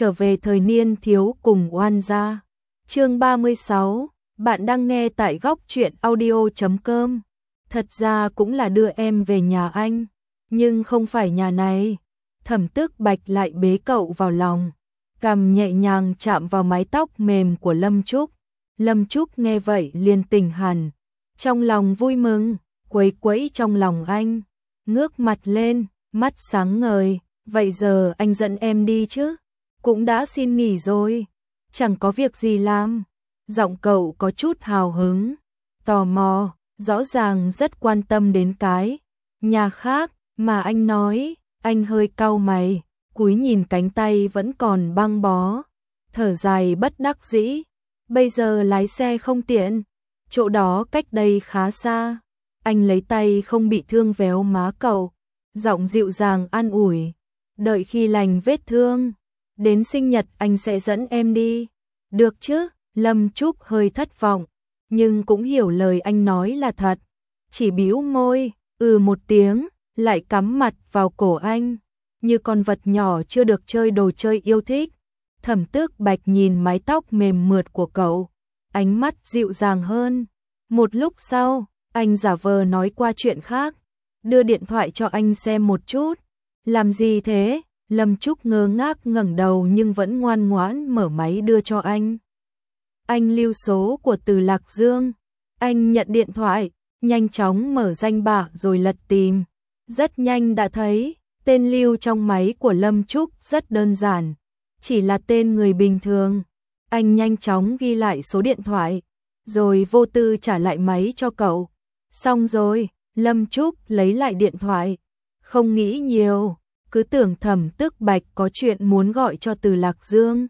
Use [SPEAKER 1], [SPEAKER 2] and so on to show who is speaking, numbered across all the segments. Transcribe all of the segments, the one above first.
[SPEAKER 1] trở về thời niên thiếu cùng oan gia. Chương 36, bạn đang nghe tại góc truyện audio.com. Thật ra cũng là đưa em về nhà anh, nhưng không phải nhà này. Thẩm Tước Bạch lại bế cậu vào lòng, cằm nhẹ nhàng chạm vào mái tóc mềm của Lâm Trúc. Lâm Trúc nghe vậy liền tỉnh hẳn, trong lòng vui mừng, quấy quấy trong lòng anh, ngước mặt lên, mắt sáng ngời. Vậy giờ anh dẫn em đi chứ? Cũng đã xin nghỉ rồi, chẳng có việc gì làm. Giọng cậu có chút hào hứng, tò mò, rõ ràng rất quan tâm đến cái nhà khác mà anh nói. Anh hơi cau mày, cúi nhìn cánh tay vẫn còn băng bó, thở dài bất đắc dĩ. Bây giờ lái xe không tiện, chỗ đó cách đây khá xa. Anh lấy tay không bị thương véo má cậu, giọng dịu dàng an ủi. Đợi khi lành vết thương, đến sinh nhật anh sẽ dẫn em đi. Được chứ? Lâm Trúc hơi thất vọng, nhưng cũng hiểu lời anh nói là thật. Chỉ bĩu môi, một tiếng, lại cắm mặt vào cổ anh, như con vật nhỏ chưa được chơi đồ chơi yêu thích. Thẩm Tước Bạch nhìn mái tóc mềm mượt của cậu, ánh mắt dịu dàng hơn. Một lúc sau, anh giả vờ nói qua chuyện khác, đưa điện thoại cho anh xem một chút. Làm gì thế? Lâm Trúc ngơ ngác ngẩng đầu nhưng vẫn ngoan ngoãn mở máy đưa cho anh. Anh lưu số của Từ Lạc Dương. Anh nhận điện thoại, nhanh chóng mở danh bạ rồi lật tìm. Rất nhanh đã thấy, tên lưu trong máy của Lâm Trúc rất đơn giản, chỉ là tên người bình thường. Anh nhanh chóng ghi lại số điện thoại, rồi vô tư trả lại máy cho cậu. Xong rồi, Lâm Trúc lấy lại điện thoại, không nghĩ nhiều, cứ tưởng Thẩm Tước Bạch có chuyện muốn gọi cho Từ Lạc Dương.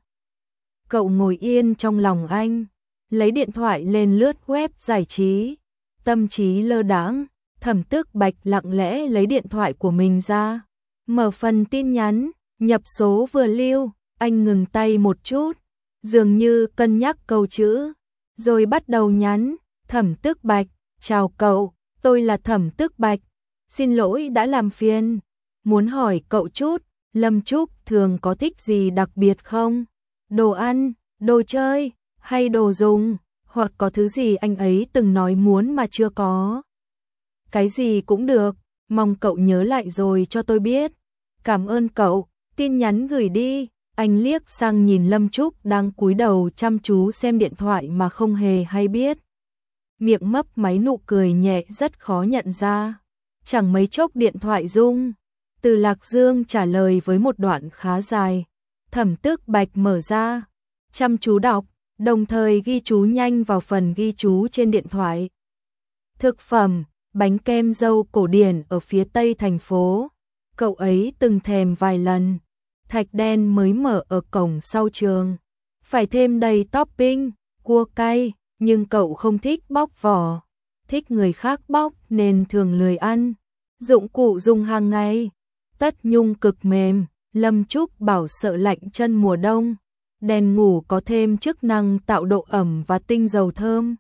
[SPEAKER 1] Cậu ngồi yên trong lòng anh, lấy điện thoại lên lướt web giải trí, tâm trí lơ đãng. Thẩm Tước Bạch lặng lẽ lấy điện thoại của mình ra, mở phần tin nhắn, nhập số vừa lưu. Anh ngừng tay một chút, dường như cân nhắc câu chữ, rồi bắt đầu nhắn. Thẩm Tước Bạch, chào cậu, tôi là Thẩm Tước Bạch, xin lỗi đã làm phiền. Muốn hỏi cậu chút, Lâm Trúc thường có thích gì đặc biệt không? Đồ ăn, đồ chơi, hay đồ dùng, hoặc có thứ gì anh ấy từng nói muốn mà chưa có. Cái gì cũng được, mong cậu nhớ lại rồi cho tôi biết. Cảm ơn cậu, tin nhắn gửi đi. Anh liếc sang nhìn Lâm Trúc đang cúi đầu chăm chú xem điện thoại mà không hề hay biết. Miệng mấp máy nụ cười nhẹ rất khó nhận ra. Chẳng mấy chốc điện thoại rung. Từ Lạc Dương trả lời với một đoạn khá dài. Thẩm Tước Bạch mở ra, chăm chú đọc, đồng thời ghi chú nhanh vào phần ghi chú trên điện thoại. Thực phẩm, bánh kem dâu cổ điển ở phía tây thành phố. Cậu ấy từng thèm vài lần. Thạch đen mới mở ở cổng sau trường. Phải thêm đầy topping, cua cay, nhưng cậu không thích bóc vỏ. Thích người khác bóc nên thường lười ăn. Dụng cụ dùng hàng ngày. Tất nhung cực mềm, Lâm Trúc bảo sợ lạnh chân mùa đông. Đèn ngủ có thêm chức năng tạo độ ẩm và tinh dầu thơm.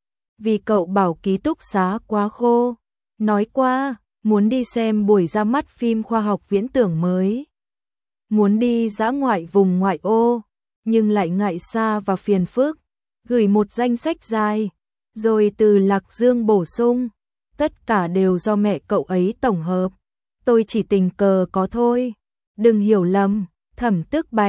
[SPEAKER 1] Vì cậu bảo ký túc xá quá khô. Nói qua, muốn đi xem buổi ra mắt phim khoa học viễn tưởng mới. Muốn đi dã ngoại vùng ngoại ô, nhưng lại ngại xa và phiền phức. Gửi một danh sách dài, rồi Từ Lạc Dương bổ sung. Tất cả đều do mẹ cậu ấy tổng hợp. Tôi chỉ tình cờ có thôi. Đừng hiểu lầm. Thẩm Tước Bạch,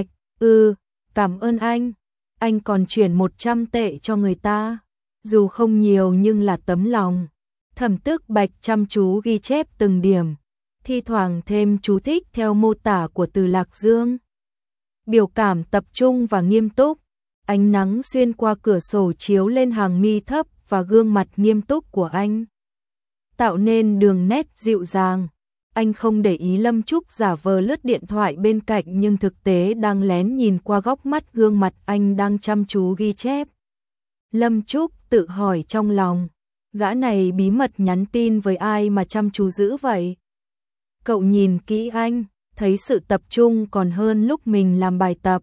[SPEAKER 1] cảm ơn anh. Anh còn chuyển 100 tệ cho người ta. Dù không nhiều nhưng là tấm lòng. Thẩm Tước Bạch chăm chú ghi chép từng điểm, thi thoảng thêm chú thích theo mô tả của Từ Lạc Dương. Biểu cảm tập trung và nghiêm túc. Ánh nắng xuyên qua cửa sổ chiếu lên hàng mi thấp và gương mặt nghiêm túc của anh, tạo nên đường nét dịu dàng. Anh không để ý Lâm Trúc giả vờ lướt điện thoại bên cạnh nhưng thực tế đang lén nhìn qua góc mắt gương mặt anh đang chăm chú ghi chép. Lâm Trúc tự hỏi trong lòng, gã này bí mật nhắn tin với ai mà chăm chú dữ vậy? Cậu nhìn kỹ anh, thấy sự tập trung còn hơn lúc mình làm bài tập.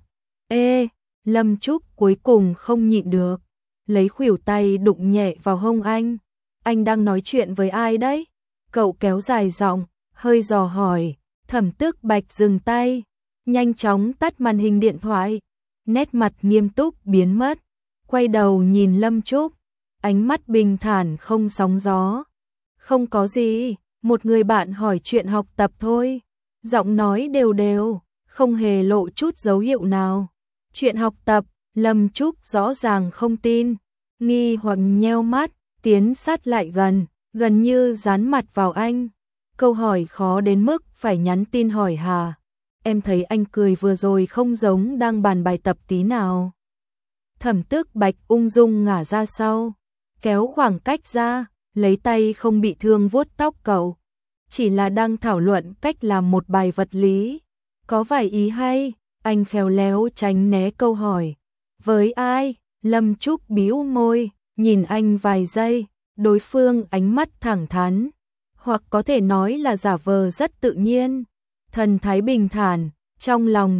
[SPEAKER 1] Lâm Trúc cuối cùng không nhịn được, lấy khuỷu tay đụng nhẹ vào hông anh. Anh đang nói chuyện với ai đấy? Cậu kéo dài giọng, hơi dò hỏi. Thẩm Tước Bạch dừng tay, nhanh chóng tắt màn hình điện thoại, nét mặt nghiêm túc biến mất, quay đầu nhìn Lâm Trúc, ánh mắt bình thản không sóng gió. Không có gì, một người bạn hỏi chuyện học tập thôi, giọng nói đều đều, không hề lộ chút dấu hiệu nào. Chuyện học tập, Lâm Trúc rõ ràng không tin, nghi hoặc nheo mắt, tiến sát lại gần như dán mặt vào anh. Câu hỏi khó đến mức phải nhắn tin hỏi Hà. Em thấy anh cười vừa rồi không giống đang bàn bài tập tí nào. Thẩm Tước Bạch ung dung ngả ra sau, kéo khoảng cách ra, lấy tay không bị thương vuốt tóc cậu. Chỉ là đang thảo luận cách làm một bài vật lý. Có vài ý hay, anh khéo léo tránh né câu hỏi. Với ai? Lâm Trúc bĩu môi, nhìn anh vài giây, đối phương ánh mắt thẳng thắn, hoặc có thể nói là giả vờ rất tự nhiên, thần thái bình thản, trong lòng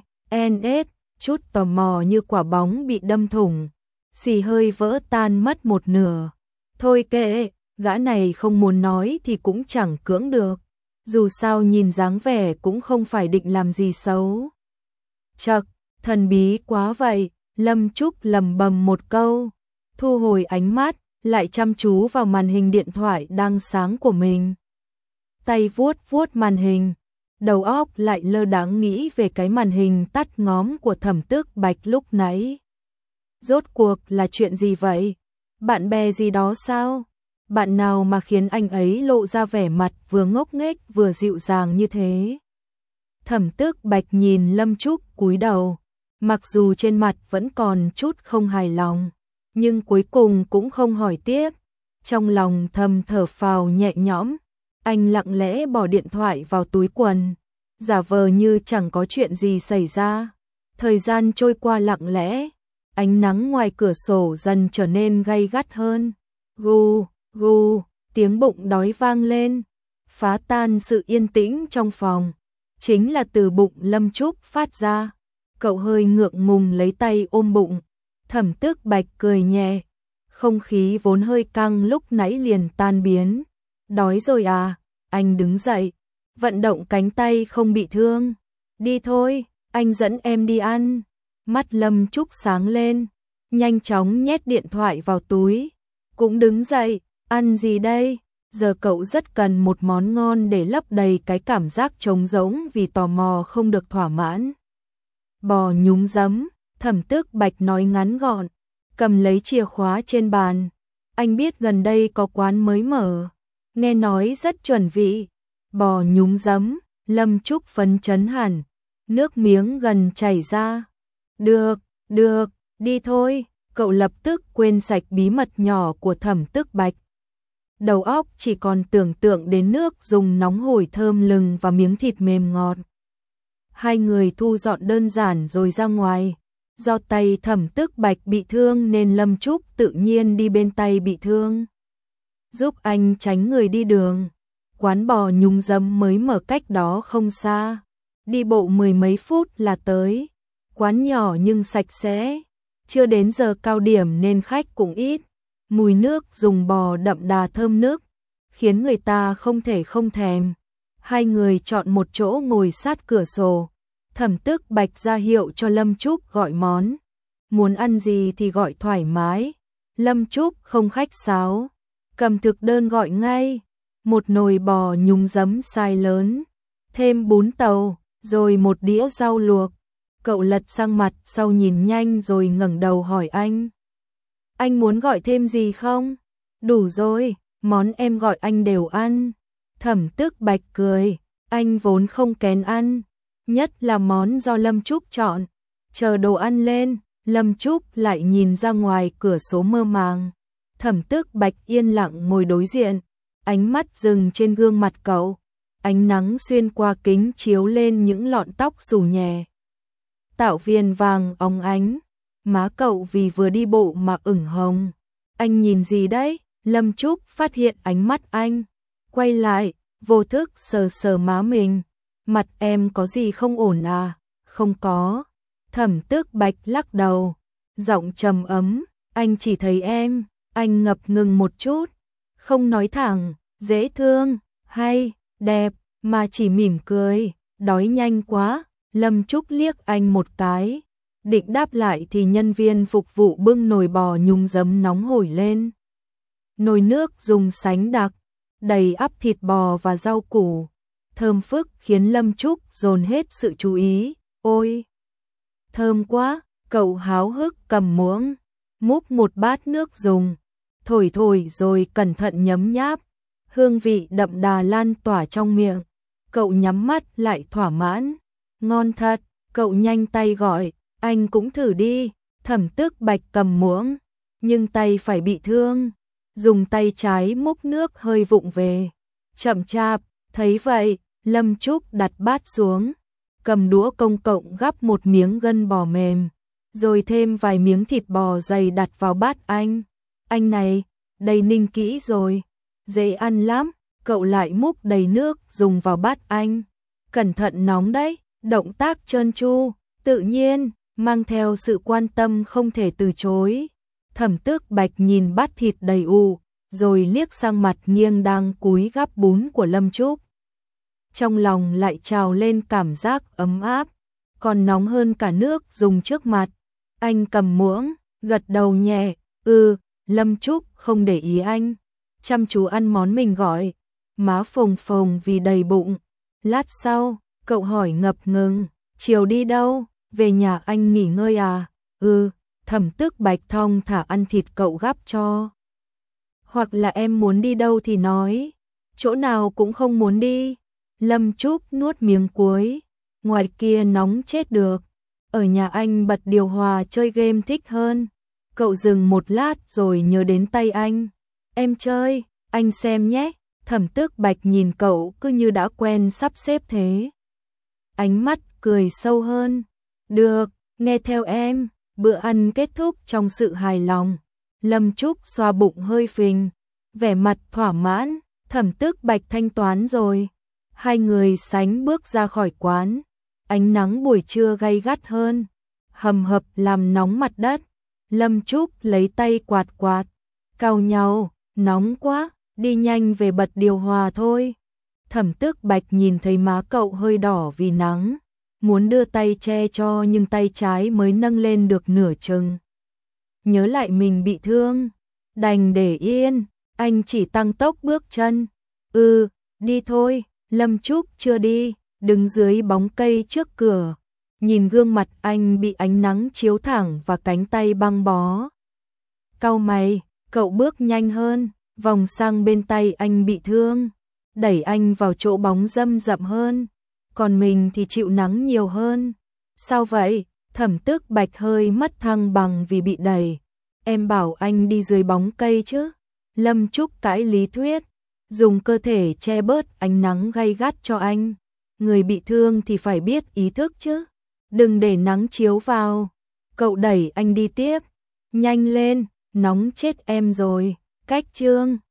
[SPEAKER 1] CNS, chút tò mò như quả bóng bị đâm thủng, xì hơi vỡ tan mất một nửa. Thôi kệ, gã này không muốn nói thì cũng chẳng cưỡng được, dù sao nhìn dáng vẻ cũng không phải định làm gì xấu. Chậc, thần bí quá vậy, Lâm Trúc lẩm bẩm một câu, thu hồi ánh mắt, lại chăm chú vào màn hình điện thoại đang sáng của mình. Tay vuốt vuốt màn hình, đầu óc lại lơ đãng nghĩ về cái màn hình tắt ngóm của Thẩm Tước Bạch lúc nãy. Rốt cuộc là chuyện gì vậy? Bạn bè gì đó sao? Bạn nào mà khiến anh ấy lộ ra vẻ mặt vừa ngốc nghếch vừa dịu dàng như thế? Thẩm Tước Bạch nhìn Lâm Trúc cúi đầu, mặc dù trên mặt vẫn còn chút không hài lòng, nhưng cuối cùng cũng không hỏi tiếp. Trong lòng thầm thở phào nhẹ nhõm, anh lặng lẽ bỏ điện thoại vào túi quần, giả vờ như chẳng có chuyện gì xảy ra. Thời gian trôi qua lặng lẽ, ánh nắng ngoài cửa sổ dần trở nên gay gắt hơn. Gu, gu, tiếng bụng đói vang lên, phá tan sự yên tĩnh trong phòng. Chính là từ bụng Lâm Trúc phát ra. Cậu hơi ngượng ngùng lấy tay ôm bụng. Thẩm Tước Bạch cười nhẹ, không khí vốn hơi căng lúc nãy liền tan biến. Đói rồi à? Anh đứng dậy, vận động cánh tay không bị thương. Đi thôi, anh dẫn em đi ăn. Mắt Lâm Trúc sáng lên, nhanh chóng nhét điện thoại vào túi. Cũng đứng dậy, ăn gì đây? Giờ cậu rất cần một món ngon để lấp đầy cái cảm giác trống rỗng vì tò mò không được thỏa mãn. Bò nhúng giấm, Thẩm Tước Bạch nói ngắn gọn, cầm lấy chìa khóa trên bàn. Anh biết gần đây có quán mới mở, nghe nói rất chuẩn vị. Bò nhúng giấm, Lâm Trúc phấn chấn hẳn, nước miếng gần chảy ra. Được, được, đi thôi. Cậu lập tức quên sạch bí mật nhỏ của Thẩm Tước Bạch. Đầu óc chỉ còn tưởng tượng đến nước dùng nóng hổi thơm lừng và miếng thịt mềm ngọt. Hai người thu dọn đơn giản rồi ra ngoài. Do tay Thẩm Tước Bạch bị thương nên Lâm Trúc tự nhiên đi bên tay bị thương, giúp anh tránh người đi đường. Quán bò nhúng giấm mới mở cách đó không xa, đi bộ 10 mấy phút là tới. Quán nhỏ nhưng sạch sẽ, chưa đến giờ cao điểm nên khách cũng ít. Mùi nước dùng bò đậm đà thơm nước, khiến người ta không thể không thèm. Hai người chọn một chỗ ngồi sát cửa sổ. Thẩm Tước Bạch ra hiệu cho Lâm Trúc gọi món. Muốn ăn gì thì gọi thoải mái. Lâm Trúc không khách sáo, cầm thực đơn gọi ngay. Một nồi bò nhúng giấm size lớn, thêm bún tàu, rồi một đĩa rau luộc. Cậu lật sang mặt sau nhìn nhanh rồi ngẩng đầu hỏi anh. Anh muốn gọi thêm gì không? Đủ rồi, món em gọi anh đều ăn. Thẩm Tước Bạch cười, anh vốn không kén ăn, nhất là món do Lâm Trúc chọn. Chờ đồ ăn lên, Lâm Trúc lại nhìn ra ngoài cửa sổ mơ màng. Thẩm Tước Bạch yên lặng ngồi đối diện, ánh mắt dừng trên gương mặt cậu. Ánh nắng xuyên qua kính chiếu lên những lọn tóc xù nhẹ, tạo viền vàng óng ánh. Má cậu vì vừa đi bộ mà ửng hồng. Anh nhìn gì đấy? Lâm Trúc phát hiện ánh mắt anh, quay lại, vô thức sờ sờ má mình. Mặt em có gì không ổn à? Không có. Thẩm Tước Bạch lắc đầu, giọng trầm ấm, anh chỉ thấy em. Anh ngập ngừng một chút, không nói thẳng, dễ thương, hay, đẹp, mà chỉ mỉm cười. Đói nhanh quá, Lâm Trúc liếc anh một cái, định đáp lại thì nhân viên phục vụ bưng nồi bò nhúng giấm nóng hổi lên. Nồi nước dùng sánh đặc, đầy ắp thịt bò và rau củ, thơm phức khiến Lâm Trúc dồn hết sự chú ý. Ôi, thơm quá, cậu háo hức cầm muỗng, múc một bát nước dùng, thổi thổi rồi cẩn thận nhấm nháp, hương vị đậm đà lan tỏa trong miệng. Cậu nhắm mắt lại thỏa mãn, ngon thật, cậu nhanh tay gọi, anh cũng thử đi. Thẩm Tước Bạch cầm muỗng, nhưng tay phải bị thương, dùng tay trái múc nước hơi vụng về, chậm chạp. Thấy vậy, Lâm Trúc đặt bát xuống, cầm đũa công cộng gắp một miếng gân bò mềm, rồi thêm vài miếng thịt bò dày đặt vào bát anh. Anh này, đây ninh kỹ rồi, dễ ăn lắm. Cậu lại múc đầy nước dùng vào bát anh. Cẩn thận nóng đấy, động tác trơn tru, tự nhiên, mang theo sự quan tâm không thể từ chối. Thẩm Tước Bạch nhìn bát thịt đầy ù, rồi liếc sang mặt nghiêng đang cúi gắp bún của Lâm Trúc. Trong lòng lại trào lên cảm giác ấm áp, còn nóng hơn cả nước dùng trước mặt. Anh cầm muỗng, gật đầu nhẹ, Lâm Trúc không để ý anh, chăm chú ăn món mình gọi, má phồng phồng vì đầy bụng. Lát sau, cậu hỏi ngập ngừng, chiều đi đâu, về nhà anh nghỉ ngơi à? Thẩm Tước Bạch thong thả ăn thịt cậu gắp cho. Hoặc là em muốn đi đâu thì nói, chỗ nào cũng không muốn đi. Lâm Trúc nuốt miếng cuối, ngoài kia nóng chết được, ở nhà anh bật điều hòa chơi game thích hơn. Cậu dừng một lát rồi nhớ đến tay anh, em chơi, anh xem nhé. Thẩm Tước Bạch nhìn cậu cứ như đã quen sắp xếp thế. Ánh mắt cười sâu hơn, được, nghe theo em. Bữa ăn kết thúc trong sự hài lòng. Lâm Trúc xoa bụng hơi phình, vẻ mặt thỏa mãn. Thẩm Tước Bạch thanh toán rồi. Hai người sánh bước ra khỏi quán. Ánh nắng buổi trưa gay gắt hơn, hầm hập làm nóng mặt đất. Lâm Trúc lấy tay quạt quạt, cau nhau, nóng quá, đi nhanh về bật điều hòa thôi. Thẩm Tước Bạch nhìn thấy má cậu hơi đỏ vì nắng, muốn đưa tay che cho nhưng tay trái mới nâng lên được nửa chừng. Nhớ lại mình bị thương, đành để yên, anh chỉ tăng tốc bước chân. Đi thôi. Lâm Trúc chưa đi, đứng dưới bóng cây trước cửa, nhìn gương mặt anh bị ánh nắng chiếu thẳng và cánh tay băng bó. Cau mày, cậu bước nhanh hơn, vòng sang bên tay anh bị thương, đẩy anh vào chỗ bóng râm rậm hơn, còn mình thì chịu nắng nhiều hơn. Sao vậy? Thẩm Tước Bạch hơi mất thăng bằng vì bị đẩy. Em bảo anh đi dưới bóng cây chứ. Lâm Trúc cãi lý thuyết, dùng cơ thể che bớt ánh nắng gay gắt cho anh. Người bị thương thì phải biết ý thức chứ. Đừng để nắng chiếu vào. Cậu đẩy anh đi tiếp. Nhanh lên, nóng chết em rồi. Cách chương